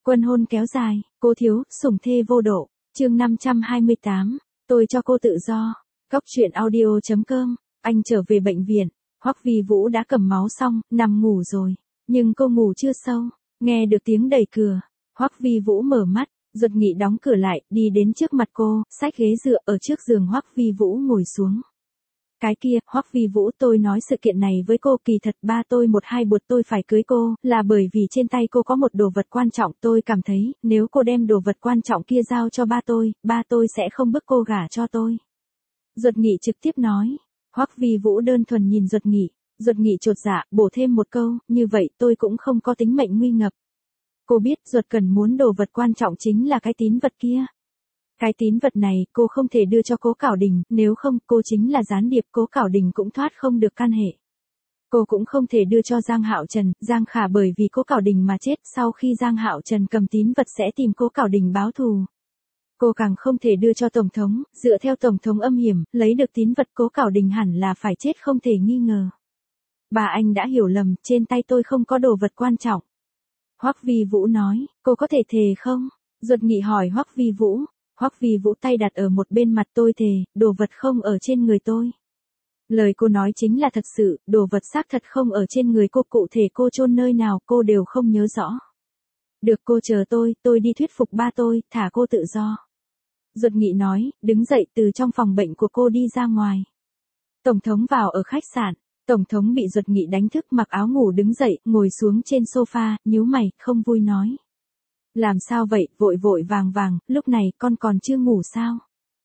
Quân hôn kéo dài, cố thiếu, sủng thê vô độ, chương 528, tôi cho cô tự do. Góc truyện audio.com, anh trở về bệnh viện, Hoắc Vi Vũ đã cầm máu xong, nằm ngủ rồi. Nhưng cô ngủ chưa sâu, nghe được tiếng đẩy cửa, Hoắc Vi Vũ mở mắt, Duật Nghị đóng cửa lại, đi đến trước mặt cô, xách ghế dựa ở trước giường Hoắc Vi Vũ ngồi xuống. Cái kia, Hoắc Vi Vũ, tôi nói sự kiện này với cô, kỳ thật ba tôi một hai buộc tôi phải cưới cô, là bởi vì trên tay cô có một đồ vật quan trọng, tôi cảm thấy, nếu cô đem đồ vật quan trọng kia giao cho ba tôi sẽ không bức cô gả cho tôi. Duật Nghị trực tiếp nói. Hoắc Vi Vũ đơn thuần nhìn Duật Nghị chột dạ, bổ thêm một câu, như vậy tôi cũng không có tính mệnh nguy ngập. Cô biết Duật cần muốn đồ vật quan trọng chính là cái tín vật kia. Cái tín vật này cô không thể đưa cho Cố Cảo Đình, nếu không cô chính là gián điệp, Cố Cảo Đình cũng thoát không được can hệ. Cô cũng không thể đưa cho Giang Hạo Trần, Giang Khả bởi vì Cố Cảo Đình mà chết, sau khi Giang Hạo Trần cầm tín vật sẽ tìm Cố Cảo Đình báo thù. Cô càng không thể đưa cho Tổng thống, dựa theo Tổng thống âm hiểm, lấy được tín vật Cố Cảo Đình hẳn là phải chết không thể nghi ngờ. Bà anh đã hiểu lầm, trên tay tôi không có đồ vật quan trọng. Hoắc Vi Vũ nói, cô có thể thề không? Duật Nghị hỏi Hoắc Vi Vũ. Hoắc Vi Vũ tay đặt ở một bên mặt, tôi thề, đồ vật không ở trên người tôi. Lời cô nói chính là thật sự, đồ vật xác thật không ở trên người cô, cụ thể cô chôn nơi nào cô đều không nhớ rõ. Được, cô chờ tôi đi thuyết phục ba tôi, thả cô tự do. Duật Nghị nói, đứng dậy từ trong phòng bệnh của cô đi ra ngoài. Tổng thống vào ở khách sạn, Tổng thống bị Duật Nghị đánh thức, mặc áo ngủ đứng dậy, ngồi xuống trên sofa, nhíu mày, không vui nói. Làm sao vậy, vội vàng, lúc này con còn chưa ngủ sao?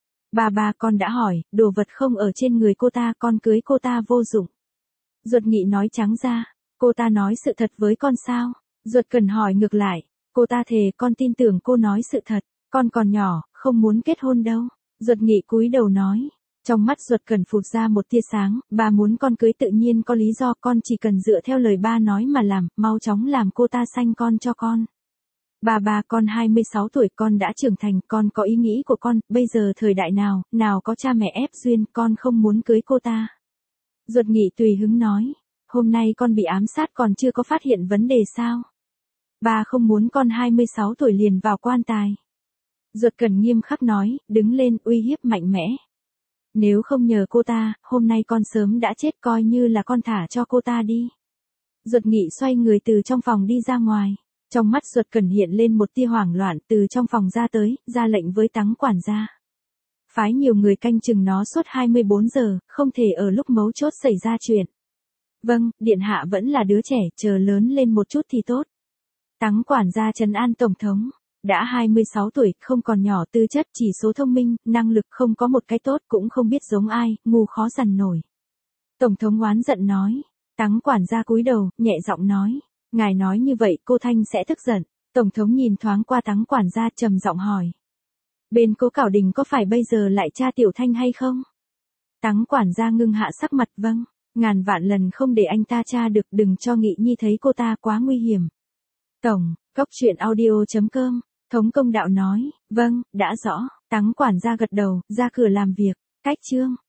Ba con đã hỏi, đồ vật không ở trên người cô ta, con cưới cô ta vô dụng. Duật Nghị nói trắng ra, cô ta nói sự thật với con sao? Duật Cần hỏi ngược lại, cô ta thề, con tin tưởng cô nói sự thật, con còn nhỏ, không muốn kết hôn đâu. Duật Nghị cúi đầu nói, trong mắt Duật Cần phụt ra một tia sáng, ba muốn con cưới tự nhiên có lý do, con chỉ cần dựa theo lời ba nói mà làm, mau chóng làm cô ta sanh con cho con. Ba con 26 tuổi, con đã trưởng thành, con có ý nghĩ của con, bây giờ thời đại nào có cha mẹ ép duyên, con không muốn cưới cô ta. Duật Nghị tùy hứng nói, hôm nay con bị ám sát còn chưa có phát hiện vấn đề sao? Ba không muốn con 26 tuổi liền vào quan tài. Duật Cần nghiêm khắc nói, đứng lên, uy hiếp mạnh mẽ. Nếu không nhờ cô ta, hôm nay con sớm đã chết, coi như là con thả cho cô ta đi. Duật Nghị xoay người từ trong phòng đi ra ngoài. Trong mắt Duật Cần hiện lên một tia hoảng loạn, từ trong phòng ra tới, ra lệnh với Tắng quản gia. Phái nhiều người canh chừng nó suốt 24 giờ, không thể ở lúc mấu chốt xảy ra chuyện. Vâng, điện hạ vẫn là đứa trẻ, chờ lớn lên một chút thì tốt. Tắng quản gia trấn an Tổng thống. Đã 26 tuổi, không còn nhỏ, tư chất, chỉ số thông minh, năng lực không có một cái tốt, cũng không biết giống ai, ngu khó dằn nổi. Tổng thống oán giận nói. Tắng quản gia cúi đầu, nhẹ giọng nói. Ngài nói như vậy cô Thanh sẽ tức giận. Tổng thống nhìn thoáng qua Tắng quản gia, trầm giọng hỏi. Bên Cố Cảo Đình có phải bây giờ lại tra Tiểu Thanh hay không? Tắng quản gia ngưng hạ sắc mặt, vâng, ngàn vạn lần không để anh ta tra được, đừng cho Nghị Nhi thấy cô ta, quá nguy hiểm. Tổng, Góc truyện audio.com, Thống Công Đạo nói, vâng, đã rõ. Tắng quản gia gật đầu, ra cửa làm việc. Cách chương